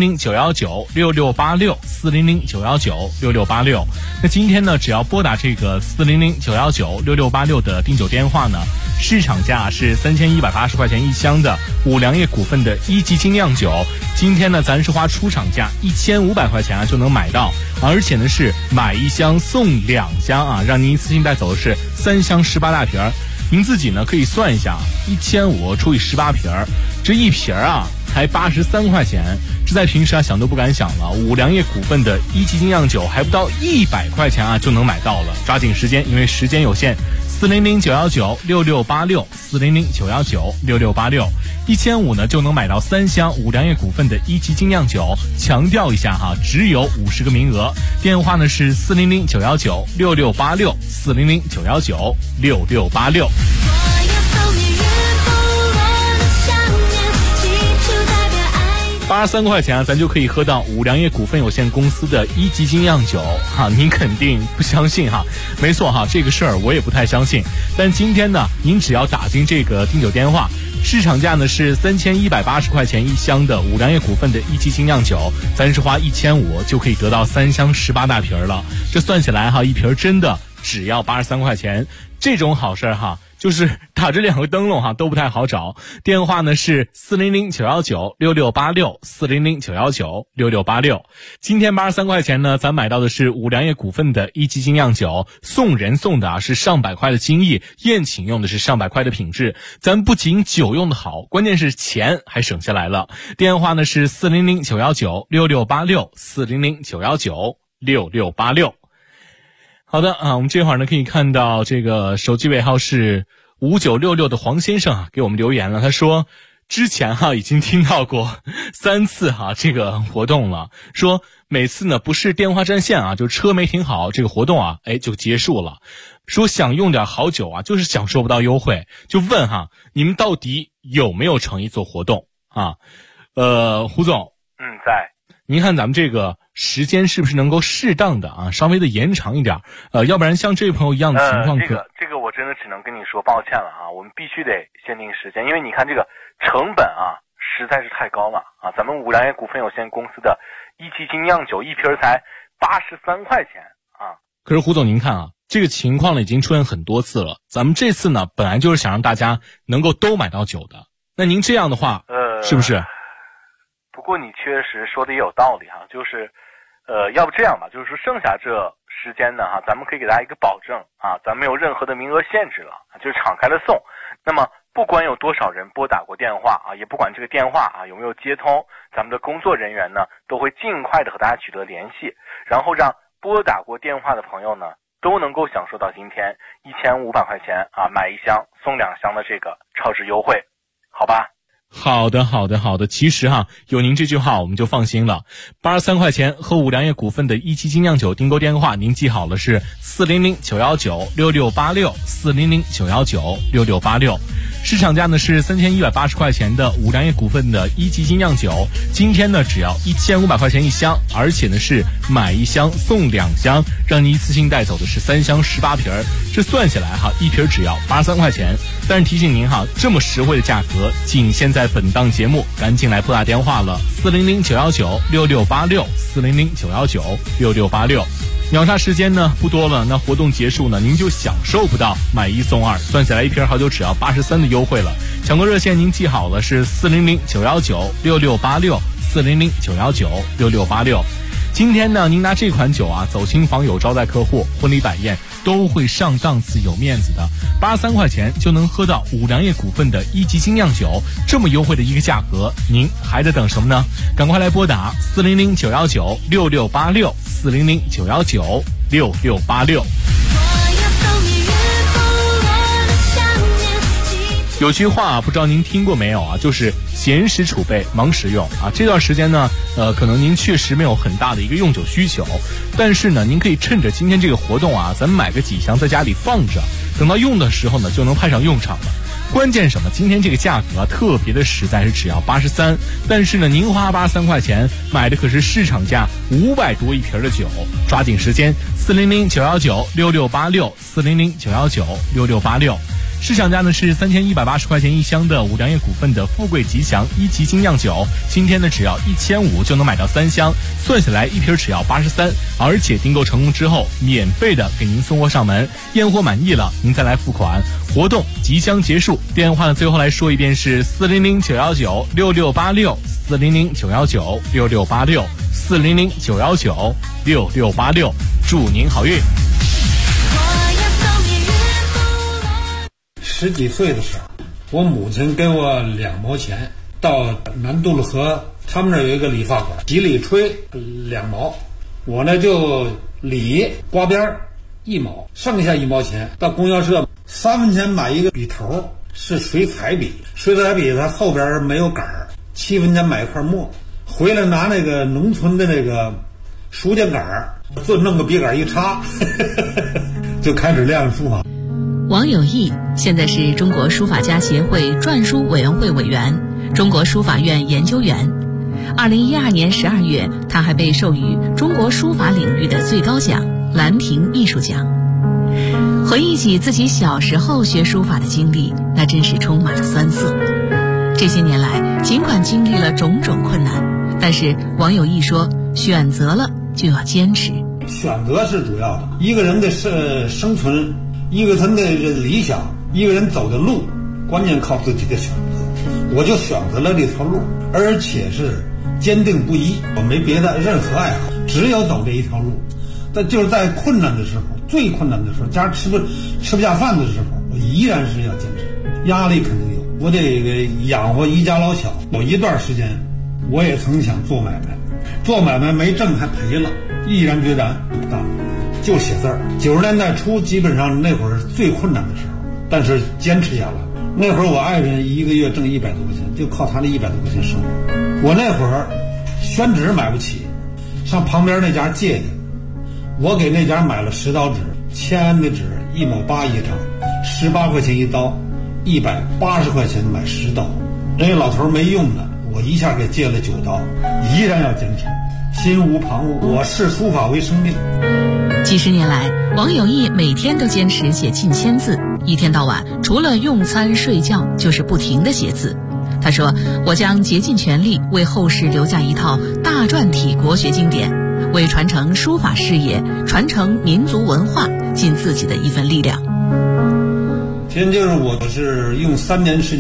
Speaker 9: 400-919-6686，400-919-6686。那今天呢，只要拨打这个400-919-6686的订酒电话呢，市场价是3180块钱一箱的五粮液股份的1级精酿酒。今天呢，咱是花出厂价1500块钱啊就能买到，而且呢是买一箱送2箱啊，让您一次性带走的是3箱18大瓶。您自己呢可以算一下，1500除以18瓶，这一瓶啊才83块钱，这在平时啊想都不敢想了。五粮液股份的1级精酿酒还不到100块钱啊就能买到了，抓紧时间，因为时间有限。400-919-6686，400-919-6686，1500呢就能买到3箱五粮液股份的1级精酿酒。强调一下哈，只有50个名额。电话呢是400-919-6686，400-919-6686。83块钱啊，咱就可以喝到五粮液股份有限公司的1级精酿酒哈，您肯定不相信哈？没错哈，这个事儿我也不太相信。但今天呢，您只要打进这个订酒电话，市场价呢是3180块钱一箱的五粮液股份的1级精酿酒，咱是花1500就可以得到3箱18大瓶了。这算起来哈，一瓶真的只要83块钱，这种好事哈。就是打着2个灯笼哈都不太好找，电话呢是400-919-6686，400-919-6686。今天83块钱呢，咱买到的是五粮液股份的1级精酿酒，送人送的啊是上百块的精益，宴请用的是上百块的品质。咱不仅酒用的好，关键是钱还省下来了。电话呢是400-919-6686，400-919-6686。好的啊，我们这会儿呢可以看到这个手机尾号是5966的黄先生啊给我们留言了，他说之前已经听到过3次这个活动了，说每次呢不是电话占线就车没停好，这个活动就结束了，说想用点好酒就是享受不到优惠，就问你们到底有没有诚意做活动啊？胡总，
Speaker 10: 在。
Speaker 9: 您看咱们这个时间是不是能够适当的稍微的延长一点，要不然像这位朋友一样的情况
Speaker 10: 这个我真的只能跟你说抱歉了我们必须得限定时间，因为你看这个成本实在是太高了咱们五粮液股份有限公司的1级精酿酒一瓶才83块钱
Speaker 9: 可是胡总您看这个情况呢已经出现很多次了，咱们这次呢本来就是想让大家能够都买到酒的，那您这样的话是不是？
Speaker 10: 不过你确实说的也有道理就是要不这样吧，就是说剩下这时间呢咱们可以给大家一个保证咱们没有任何的名额限制了，就是敞开了送。那么不管有多少人拨打过电话也不管这个电话有没有接通，咱们的工作人员呢都会尽快的和大家取得联系，然后让拨打过电话的朋友呢都能够享受到今天1500块钱买1箱送2箱的这个超值优惠，好吧？
Speaker 9: 好的，其实有您这句话我们就放心了。83块钱和五粮液股份的1级精酿酒订购电话您记好了，是400-919-6686，400-919-6686。 市场价呢是3180块钱的五粮液股份的一级精酿酒，今天呢只要1500块钱一箱，而且呢是买1箱送2箱，让你一次性带走的是3箱18瓶，这算下来哈，一瓶只要83块钱。但是提醒您哈，这么实惠的价格仅限在本档节目，赶紧来拨打电话了，400-919-6686，400-919-6686。秒杀时间呢不多了，那活动结束呢，您就享受不到买1送2，算下来一瓶好酒只要83的优惠了。抢购热线您记好了，是400-919-6686，400-919-6686。今天呢，您拿这款酒啊，走亲访友、招待客户、婚礼摆宴都会上档次、有面子的。83块钱就能喝到五粮液股份的一级精酿酒，这么优惠的一个价格，您还在等什么呢？赶快来拨打400-919-6686，400-919-6686。有句话不知道您听过没有啊，就是闲时储备，忙时用啊。这段时间呢，可能您确实没有很大的一个用酒需求，但是呢，您可以趁着今天这个活动啊，咱们买个几箱在家里放着，等到用的时候呢，就能派上用场了。关键什么？今天这个价格啊，特别的实在，是只要83，但是呢，您花83块钱买的可是市场价500多一瓶的酒，抓紧时间，400-919-6686，400-919-6686。市场价呢是3180块钱一箱的五粮液股份的富贵吉祥一级精酿酒，今天呢只要1500就能买到3箱，算下来一瓶只要83，而且订购成功之后免费的给您送货上门，验货满意了您再来付款。活动即将结束，电话呢最后来说一遍是400-919-6686，400-919-6686，400-919-6686，祝您好运。
Speaker 11: 10几岁的时候，我母亲给我2毛钱，到南渡路河他们那儿有一个理发馆，洗理吹2毛，我呢就理刮边1毛，剩下1毛钱到供销社3分钱买一个笔头，是水彩笔，水彩笔它后边没有杆儿，7分钱买一块墨，回来拿那个农村的那个书架杆儿，就弄个笔杆一插就开始练书法。
Speaker 8: 王有义现在是中国书法家协会篆书委员会委员、中国书法院研究员。2012年12月，他还被授予中国书法领域的最高奖兰亭艺术奖。回忆起自己小时候学书法的经历，那真是充满了酸涩。这些年来，尽管经历了种种困难，但是王有义说，选择了就要坚持。
Speaker 11: 选择是主要的，一个人的生存，一个人的理想，一个人走的路，关键靠自己的选择。我就选择了这条路，而且是坚定不移，我没别的任何爱好，只有走这一条路。但就是在困难的时候，最困难的时候，家吃不下饭的时候，我依然是要坚持。压力肯定有，我得养活一家老小。有一段时间，我也曾想做买卖，做买卖没挣还赔了，毅然决然不干，就写字儿。90年代初，基本上那会儿最困难的时候，但是坚持下来。那会儿我爱人一个月挣100多块钱，就靠他那100多块钱生活。我那会儿宣纸买不起，上旁边那家借的，我给那家买了10刀纸，签的纸1毛8一张，18块钱一刀，180块钱买10刀。人家老头没用的，我一下给借了9刀，依然要坚持，心无旁骛。我视书法为生命。
Speaker 8: 几十年来，王有义每天都坚持写近1000字，一天到晚除了用餐睡觉就是不停地写字。他说，我将竭尽全力为后世留下一套大篆体国学经典，为传承书法事业、传承民族文化尽自己的一份力量。
Speaker 11: 其实就是我是用3年时间